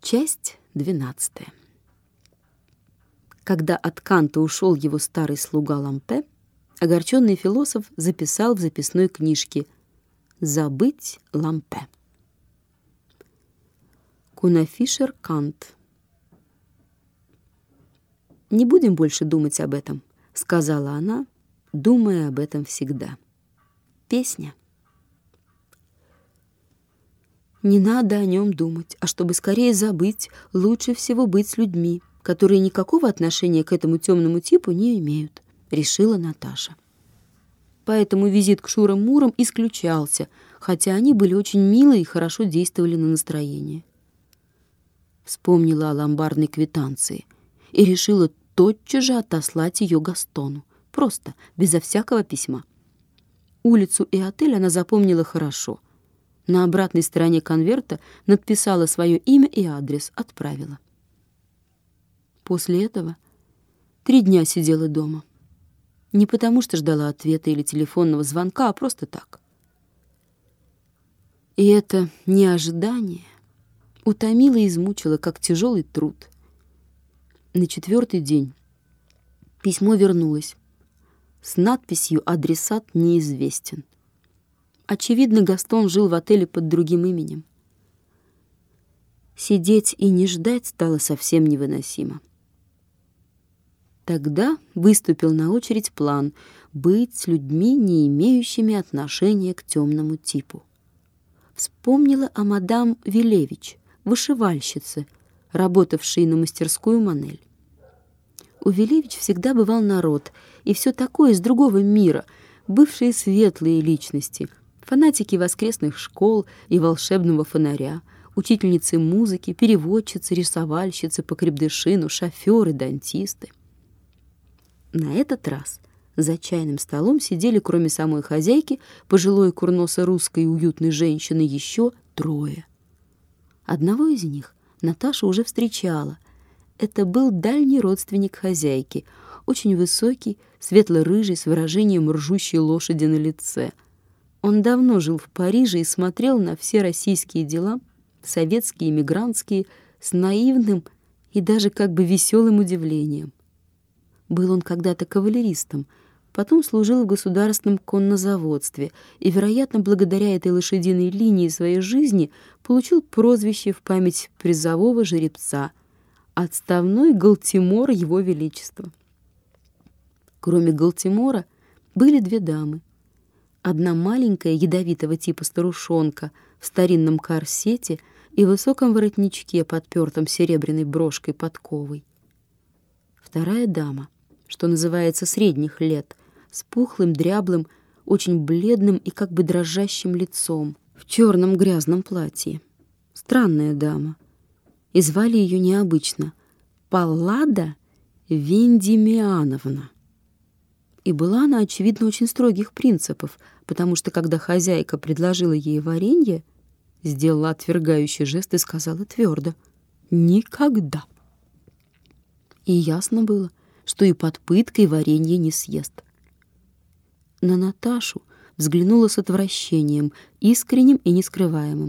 Часть 12. Когда от Канта ушел его старый слуга Лампе, огорченный философ записал в записной книжке «Забыть Лампе». Кунафишер Кант. «Не будем больше думать об этом», — сказала она, думая об этом всегда. Песня. Не надо о нем думать, а чтобы скорее забыть, лучше всего быть с людьми, которые никакого отношения к этому темному типу не имеют, решила Наташа. Поэтому визит к Шурам-Мурам исключался, хотя они были очень милы и хорошо действовали на настроение. Вспомнила о ломбардной квитанции и решила тотчас же отослать ее Гастону, просто, безо всякого письма. Улицу и отель она запомнила хорошо. На обратной стороне конверта надписала свое имя и адрес, отправила. После этого 3 дня сидела дома. Не потому что ждала ответа или телефонного звонка, а просто так. И это неожидание утомило и измучило, как тяжелый труд. На 4-й день письмо вернулось с надписью «Адресат неизвестен». Очевидно, Гастон жил в отеле под другим именем. Сидеть и не ждать стало совсем невыносимо. Тогда выступил на очередь план быть с людьми, не имеющими отношения к темному типу. Вспомнила о мадам Вилевич, вышивальщице, работавшей на мастерскую Манель. У Вилевич всегда бывал народ, и все такое из другого мира, бывшие светлые личности, фанатики воскресных школ и волшебного фонаря, учительницы музыки, переводчицы, рисовальщицы по крепдышину, шоферы, дантисты. На этот раз за чайным столом сидели, кроме самой хозяйки, пожилой курносо-русской уютной женщины, еще 3. Одного из них Наташа уже встречала. Это был дальний родственник хозяйки, очень высокий, светло-рыжий, с выражением ржущей лошади на лице. Он давно жил в Париже и смотрел на все российские дела, советские, эмигрантские, с наивным и даже как бы веселым удивлением. Был он когда-то кавалеристом, потом служил в государственном коннозаводстве и, вероятно, благодаря этой лошадиной линии своей жизни получил прозвище в память призового жеребца — отставной Галтимор Его Величества. Кроме Галтимора были 2 дамы. Одна маленькая, ядовитого типа старушонка в старинном корсете и высоком воротничке, подпертом серебряной брошкой подковой. Вторая дама, что называется, средних лет, с пухлым, дряблым, очень бледным и как бы дрожащим лицом, в черном грязном платье. Странная дама. И звали ее необычно — Паллада Вендимиановна. И была она, очевидно, очень строгих принципов, потому что, когда хозяйка предложила ей варенье, сделала отвергающий жест и сказала твердо: «Никогда». И ясно было, что и под пыткой варенье не съест. На Наташу взглянула с отвращением, искренним и нескрываемым.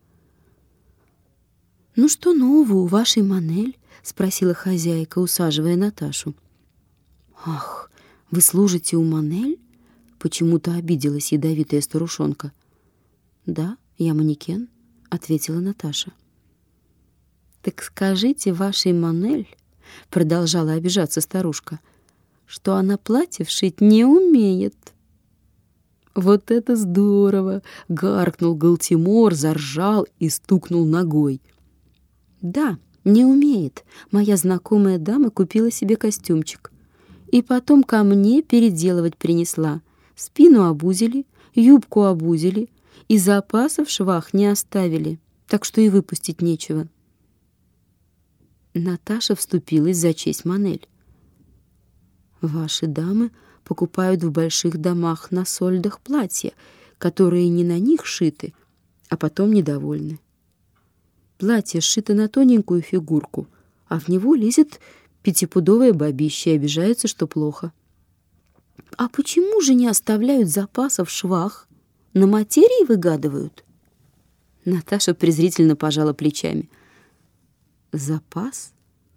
«Ну что нового у вашей Манель?» — спросила хозяйка, усаживая Наташу. «Ах, вы служите у Манель?» — почему-то обиделась ядовитая старушонка. «Да, я манекен», — ответила Наташа. «Так скажите вашей Манель», — продолжала обижаться старушка, «что она платье вшить не умеет». «Вот это здорово!» — гаркнул Галтимор, заржал и стукнул ногой. «Да, не умеет. Моя знакомая дама купила себе костюмчик. И потом ко мне переделывать принесла. Спину обузили, юбку обузили, и запасов в швах не оставили, так что и выпустить нечего». Наташа вступилась за честь Манель. «Ваши дамы покупают в больших домах на сольдах платья, которые не на них шиты, а потом недовольны. Платье сшито на тоненькую фигурку, а в него лезет 5-пудовое бабище и обижается, что плохо. А почему же не оставляют запасов в швах? На материи выгадывают?» Наташа презрительно пожала плечами. Запас?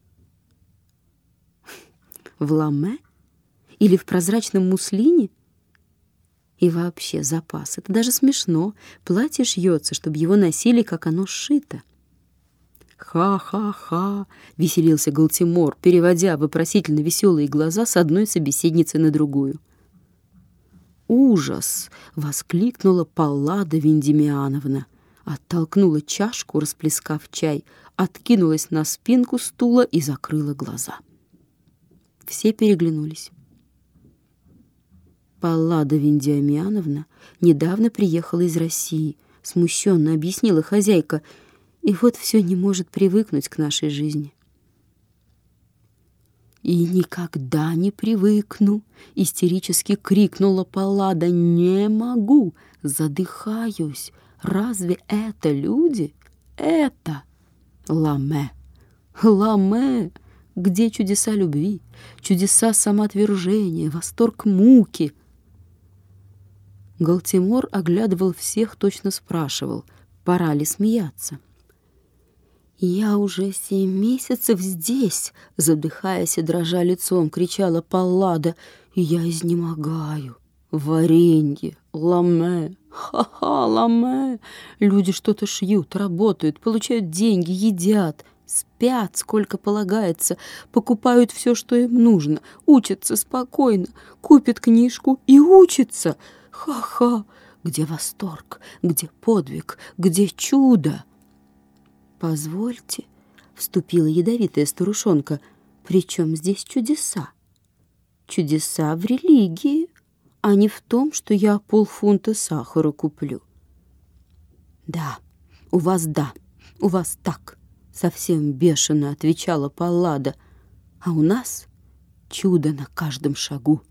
В ламе? Или в прозрачном муслине? И вообще запас. Это даже смешно. Платье шьется, чтобы его носили, как оно сшито. «Ха-ха-ха!» — веселился Галтимор, переводя вопросительно веселые глаза с одной собеседницы на другую. «Ужас!» — воскликнула Паллада Вендимиановна. Оттолкнула чашку, расплескав чай, откинулась на спинку стула и закрыла глаза. Все переглянулись. Паллада Вендимиановна недавно приехала из России, смущенно объяснила хозяйка, и вот все не может привыкнуть к нашей жизни. «И никогда не привыкну!» — истерически крикнула Паллада. «Не могу! Задыхаюсь! Разве это люди? Это ламе! Ламе! Где чудеса любви, чудеса самоотвержения, восторг муки?» Галтимор оглядывал всех, точно спрашивал, пора ли смеяться. «Я уже 7 месяцев здесь!» — задыхаясь и дрожа лицом, кричала Паллада. «И я изнемогаю! Варенье! Ламе! Ха-ха! Ламе! Люди что-то шьют, работают, получают деньги, едят, спят, сколько полагается, покупают все, что им нужно, учатся спокойно, купят книжку и учатся! Ха-ха! Где восторг? Где подвиг? Где чудо?» «Позвольте», — вступила ядовитая старушонка, — «при чем здесь чудеса? Чудеса в религии, а не в том, что я полфунта сахара куплю». «Да, у вас так», — совсем бешено отвечала Паллада, «а у нас чудо на каждом шагу».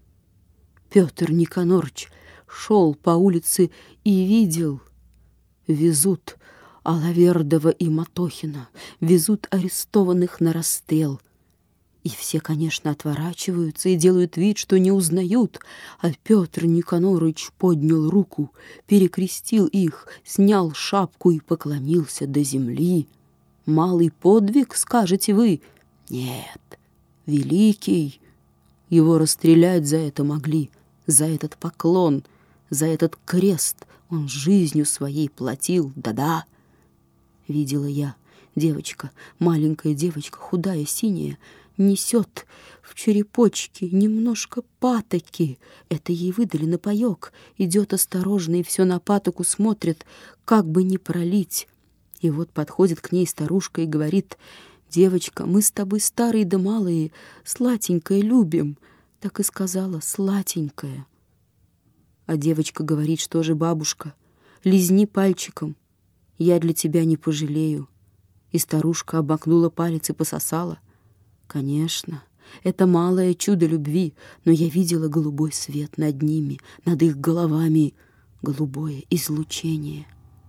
Петр Никонорыч шел по улице и видел, везут Алавердова и Матохина, везут арестованных на расстрел. И все, конечно, отворачиваются и делают вид, что не узнают, а Петр Никонорыч поднял руку, перекрестил их, снял шапку и поклонился до земли. Малый подвиг, скажете вы? Нет, великий. Его расстрелять за это могли, за этот поклон, за этот крест он жизнью своей платил, да-да. Видела я, девочка, маленькая девочка, худая, синяя, несет в черепочке немножко патоки. Это ей выдали на паёк. Идет осторожно и все на патоку смотрит, как бы не пролить. И вот подходит к ней старушка и говорит: «Девочка, мы с тобой старые да малые, сладенькое любим». Так и сказала: «Сладенькое». А девочка говорит: «Что же, бабушка, лизни пальчиком, я для тебя не пожалею». И старушка обмакнула палец и пососала. Конечно, это малое чудо любви, но я видела голубой свет над ними, над их головами, голубое излучение.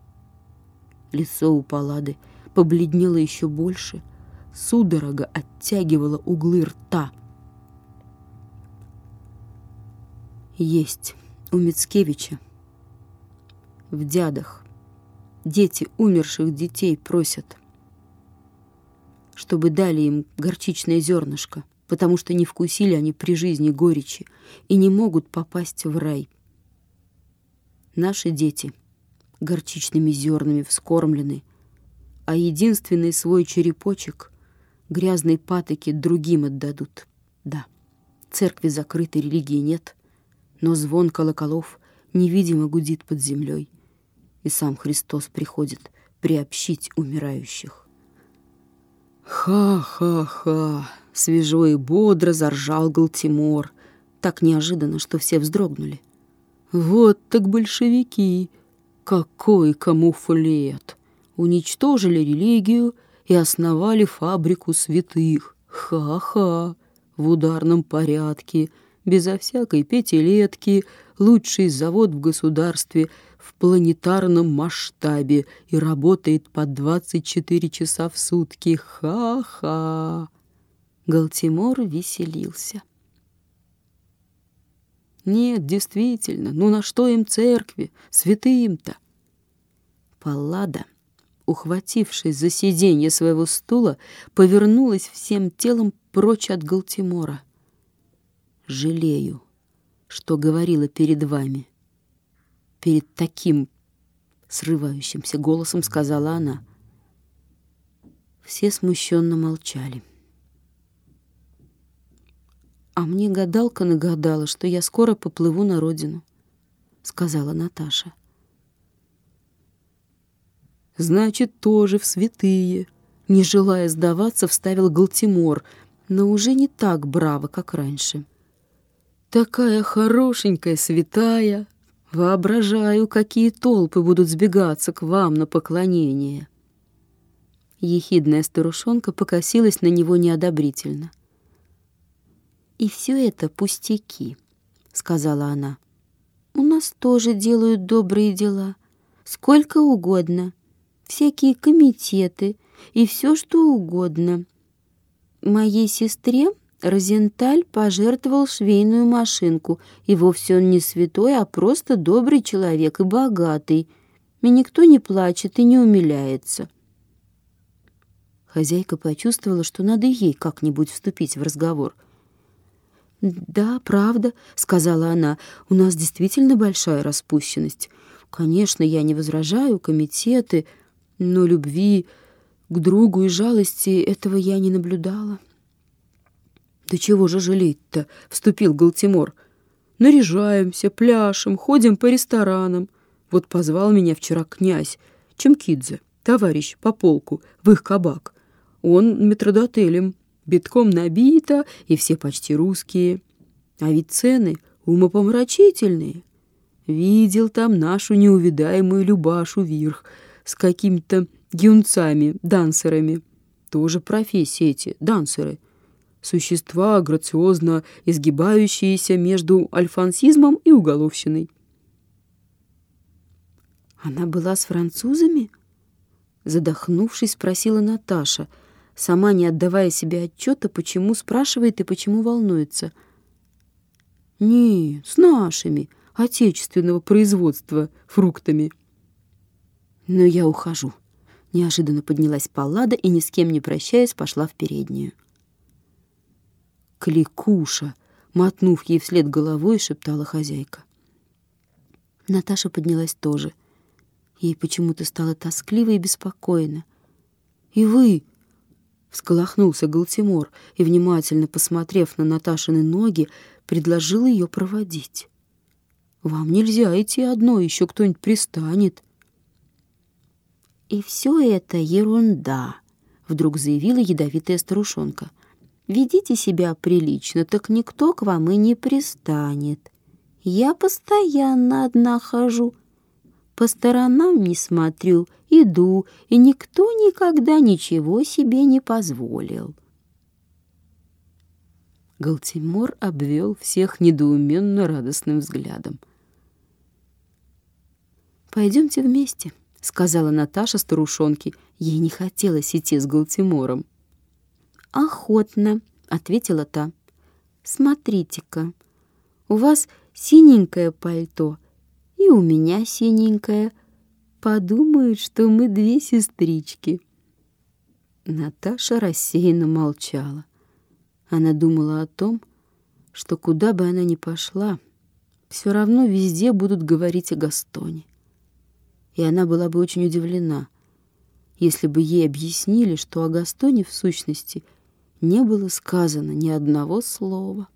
Лицо у Паллады побледнело еще больше, судорога оттягивала углы рта. Есть у Мицкевича в Дядах дети умерших детей просят, чтобы дали им горчичное зернышко, потому что не вкусили они при жизни горечи и не могут попасть в рай. Наши дети горчичными зернами вскормлены, а единственный свой черепочек грязной патоки другим отдадут. Да, церкви закрытой, религии нет, но звон колоколов невидимо гудит под землей, и сам Христос приходит приобщить умирающих. «Ха-ха-ха!» — свежо и бодро заржал Галтимор, так неожиданно, что все вздрогнули. «Вот так большевики! Какой камуфлет! Уничтожили религию и основали фабрику святых! Ха-ха! В ударном порядке, безо всякой пятилетки, лучший завод в государстве в планетарном масштабе и работает по 24 часа в сутки. Ха-ха!» Галтимор веселился. «Нет, действительно, ну на что им церкви, святым-то?» Паллада ухватившись за сиденье своего стула, повернулась всем телом прочь от Галтимора. «Жалею, что говорила перед вами». Перед таким срывающимся голосом сказала она. Все смущенно молчали. «А мне гадалка нагадала, что я скоро поплыву на родину», — сказала Наташа. «Значит, тоже в святые», — не желая сдаваться, вставил Галтимор, но уже не так браво, как раньше. «Такая хорошенькая святая! Воображаю, какие толпы будут сбегаться к вам на поклонение!» Ехидная старушонка покосилась на него неодобрительно. «И все это пустяки», — сказала она. «У нас тоже делают добрые дела, сколько угодно, всякие комитеты и все, что угодно. Моей сестре Розенталь пожертвовал швейную машинку, и вовсе он не святой, а просто добрый человек и богатый, и никто не плачет и не умиляется». Хозяйка почувствовала, что надо ей как-нибудь вступить в разговор. «Да, правда», — сказала она, — «у нас действительно большая распущенность. Конечно, я не возражаю, комитеты, но любви к другу и жалости этого я не наблюдала». «Да чего же жалеть-то?» — вступил Галтимор. «Наряжаемся, пляшем, ходим по ресторанам. Вот позвал меня вчера князь Чемкидзе, товарищ по полку, в их кабак. Он метрдотелем, битком набито, и все почти русские. А ведь цены умопомрачительные. Видел там нашу неувидаемую Любашу Вирх с какими-то юнцами, дансерами. Тоже профессии эти, дансеры. Существа, грациозно изгибающиеся между альфонсизмом и уголовщиной». «Она была с французами?» Задохнувшись, спросила Наташа, сама не отдавая себе отчета, почему спрашивает и почему волнуется. «Не, с нашими, отечественного производства, фруктами». «Но я ухожу». Неожиданно поднялась Паллада и, ни с кем не прощаясь, пошла в переднюю. «Кликуша!» — мотнув ей вслед головой, шептала хозяйка. Наташа поднялась тоже. Ей почему-то стало тоскливо и беспокойно. «И вы!» — всколохнулся Галтимор и, внимательно посмотрев на Наташины ноги, предложил ее проводить. «Вам нельзя идти одной, еще кто-нибудь пристанет». «И все это ерунда», — вдруг заявила ядовитая старушонка. «Ведите себя прилично, так никто к вам и не пристанет. Я постоянно одна хожу, по сторонам не смотрю, иду, и никто никогда ничего себе не позволил». Галтимор обвел всех недоуменно радостным взглядом. «Пойдемте вместе», — сказала Наташа старушонке. Ей не хотелось идти с Галтимором. «Охотно», — ответила та. «Смотрите-ка, у вас синенькое пальто, и у меня синенькое. Подумают, что мы две сестрички». Наташа рассеянно молчала. Она думала о том, что куда бы она ни пошла, все равно везде будут говорить о Гастоне. И она была бы очень удивлена, если бы ей объяснили, что о Гастоне в сущности не было сказано ни одного слова.